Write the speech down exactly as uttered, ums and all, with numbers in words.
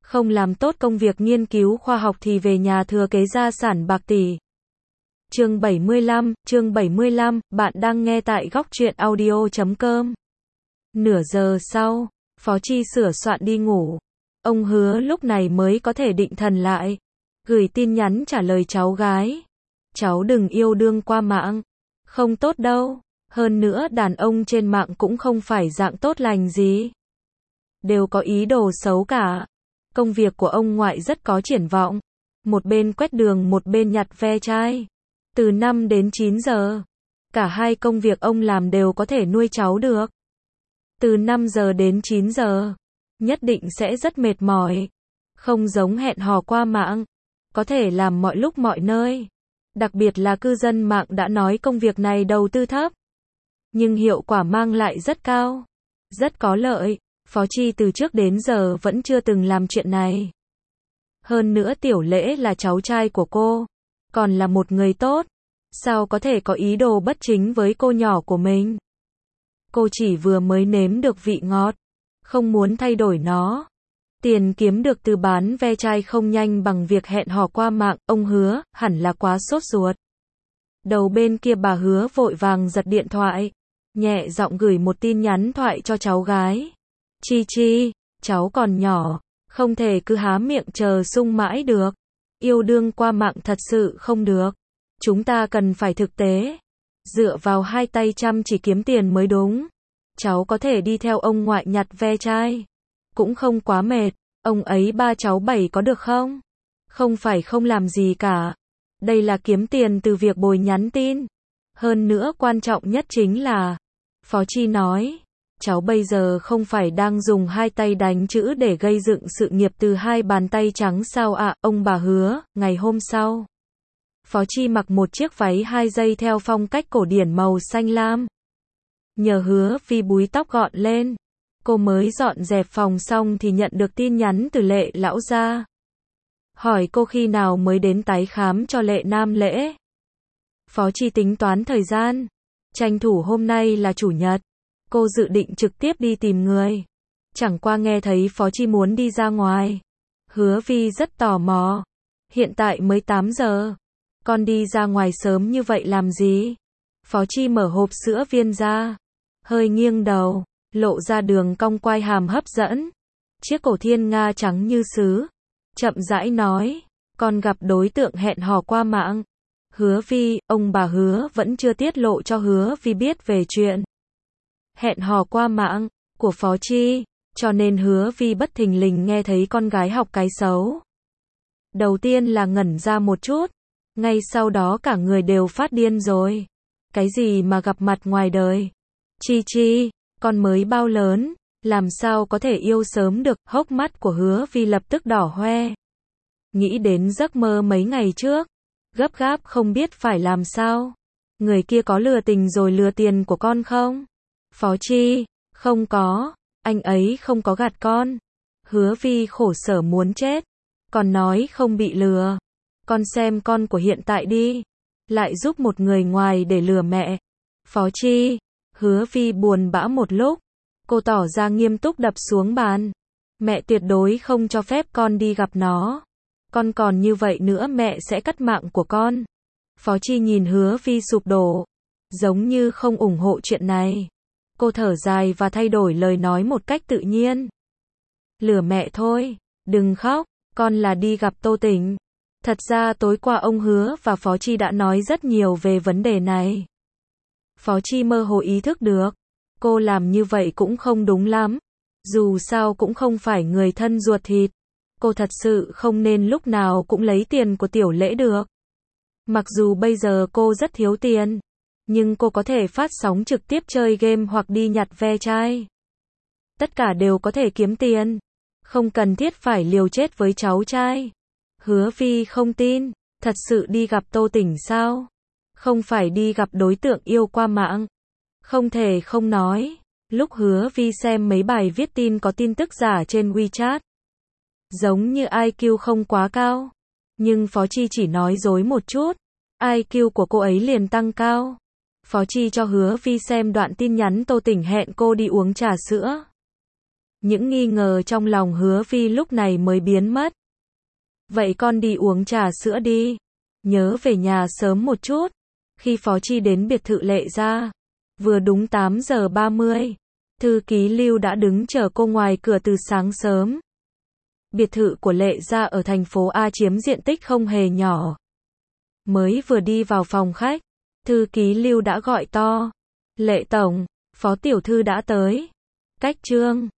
không làm tốt công việc nghiên cứu khoa học thì về nhà thừa kế gia sản bạc tỷ. Chương bảy mươi lăm, chương bảy mươi lăm, bạn đang nghe tại góc truyện audio chấm com. Nửa giờ sau, Phó Chi sửa soạn đi ngủ. Ông Hứa lúc này mới có thể định thần lại, gửi tin nhắn trả lời cháu gái. Cháu đừng yêu đương qua mạng, không tốt đâu. Hơn nữa đàn ông trên mạng cũng không phải dạng tốt lành gì, đều có ý đồ xấu cả. Công việc của ông ngoại rất có triển vọng, một bên quét đường một bên nhặt ve chai, từ năm đến chín giờ. Cả hai công việc ông làm đều có thể nuôi cháu được. Từ năm giờ đến chín giờ, nhất định sẽ rất mệt mỏi. Không giống hẹn hò qua mạng, có thể làm mọi lúc mọi nơi. Đặc biệt là cư dân mạng đã nói công việc này đầu tư thấp, nhưng hiệu quả mang lại rất cao, rất có lợi. Phó Chi từ trước đến giờ vẫn chưa từng làm chuyện này. Hơn nữa Tiểu Lễ là cháu trai của cô, còn là một người tốt, sao có thể có ý đồ bất chính với cô nhỏ của mình. Cô chỉ vừa mới nếm được vị ngọt, không muốn thay đổi nó. Tiền kiếm được từ bán ve chai không nhanh bằng việc hẹn hò qua mạng, ông Hứa hẳn là quá sốt ruột. Đầu bên kia bà Hứa vội vàng giật điện thoại, nhẹ giọng gửi một tin nhắn thoại cho cháu gái. Chi Chi, cháu còn nhỏ, không thể cứ há miệng chờ sung mãi được. Yêu đương qua mạng thật sự không được. Chúng ta cần phải thực tế, dựa vào hai tay chăm chỉ kiếm tiền mới đúng. Cháu có thể đi theo ông ngoại nhặt ve chai, cũng không quá mệt. Ông ấy ba cháu bảy có được không? Không phải không làm gì cả. Đây là kiếm tiền từ việc bồi nhắn tin. Hơn nữa quan trọng nhất chính là, Phó Chi nói, cháu bây giờ không phải đang dùng hai tay đánh chữ để gây dựng sự nghiệp từ hai bàn tay trắng sao ạ, à? Ông bà Hứa. Ngày hôm sau, Phó Chi mặc một chiếc váy hai dây theo phong cách cổ điển màu xanh lam. Nhờ Hứa Vi búi tóc gọn lên, cô mới dọn dẹp phòng xong thì nhận được tin nhắn từ Lệ lão gia. Hỏi cô khi nào mới đến tái khám cho Lệ Nam Lễ. Phó Chi tính toán thời gian, tranh thủ hôm nay là chủ nhật. Cô dự định trực tiếp đi tìm người. Chẳng qua nghe thấy Phó Chi muốn đi ra ngoài, Hứa Vi rất tò mò. Hiện tại mới tám giờ, con đi ra ngoài sớm như vậy làm gì? Phó Chi mở hộp sữa viên ra, hơi nghiêng đầu, lộ ra đường cong quai hàm hấp dẫn. Chiếc cổ thiên nga trắng như sứ, chậm rãi nói, con gặp đối tượng hẹn hò qua mạng. Hứa Vi, ông bà Hứa vẫn chưa tiết lộ cho Hứa Vi biết về chuyện hẹn hò qua mạng của Phó Chi, cho nên Hứa Vi bất thình lình nghe thấy con gái học cái xấu. Đầu tiên là ngẩn ra một chút, ngay sau đó cả người đều phát điên rồi. Cái gì mà gặp mặt ngoài đời? Chi Chi, con mới bao lớn, làm sao có thể yêu sớm được? Hốc mắt của Hứa Vi lập tức đỏ hoe. Nghĩ đến giấc mơ mấy ngày trước, gấp gáp không biết phải làm sao. Người kia có lừa tình rồi lừa tiền của con không? Phó Chi, không có, anh ấy không có gạt con. Hứa Vi khổ sở muốn chết, còn nói không bị lừa. Con xem con của hiện tại đi, lại giúp một người ngoài để lừa mẹ. Phó Chi, Hứa Vi buồn bã một lúc, cô tỏ ra nghiêm túc đập xuống bàn. Mẹ tuyệt đối không cho phép con đi gặp nó. Con còn như vậy nữa mẹ sẽ cắt mạng của con. Phó Chi nhìn Hứa Vi sụp đổ, giống như không ủng hộ chuyện này. Cô thở dài và thay đổi lời nói một cách tự nhiên. Lừa mẹ thôi, đừng khóc, con là đi gặp Tô Tĩnh. Thật ra tối qua ông Hứa và Phó Chi đã nói rất nhiều về vấn đề này. Phó Chi mơ hồ ý thức được, cô làm như vậy cũng không đúng lắm. Dù sao cũng không phải người thân ruột thịt. Cô thật sự không nên lúc nào cũng lấy tiền của Tiểu Lễ được. Mặc dù bây giờ cô rất thiếu tiền, nhưng cô có thể phát sóng trực tiếp chơi game hoặc đi nhặt ve chai. Tất cả đều có thể kiếm tiền, không cần thiết phải liều chết với cháu trai. Hứa Vi không tin, thật sự đi gặp Tô Tĩnh sao? Không phải đi gặp đối tượng yêu qua mạng. Không thể không nói, lúc Hứa Vi xem mấy bài viết tin có tin tức giả trên WeChat, giống như i kiu không quá cao, nhưng Phó Chi chỉ nói dối một chút, i kiu của cô ấy liền tăng cao. Phó Chi cho Hứa Vi xem đoạn tin nhắn Tô Tĩnh hẹn cô đi uống trà sữa. Những nghi ngờ trong lòng Hứa Vi lúc này mới biến mất. Vậy con đi uống trà sữa đi. Nhớ về nhà sớm một chút. Khi Phó Chi đến biệt thự Lệ Gia, vừa đúng tám giờ ba mươi, thư ký Lưu đã đứng chờ cô ngoài cửa từ sáng sớm. Biệt thự của Lệ Gia ở thành phố A chiếm diện tích không hề nhỏ. Mới vừa đi vào phòng khách, thư ký Lưu đã gọi to. Lệ tổng, Phó tiểu thư đã tới. Cách Trương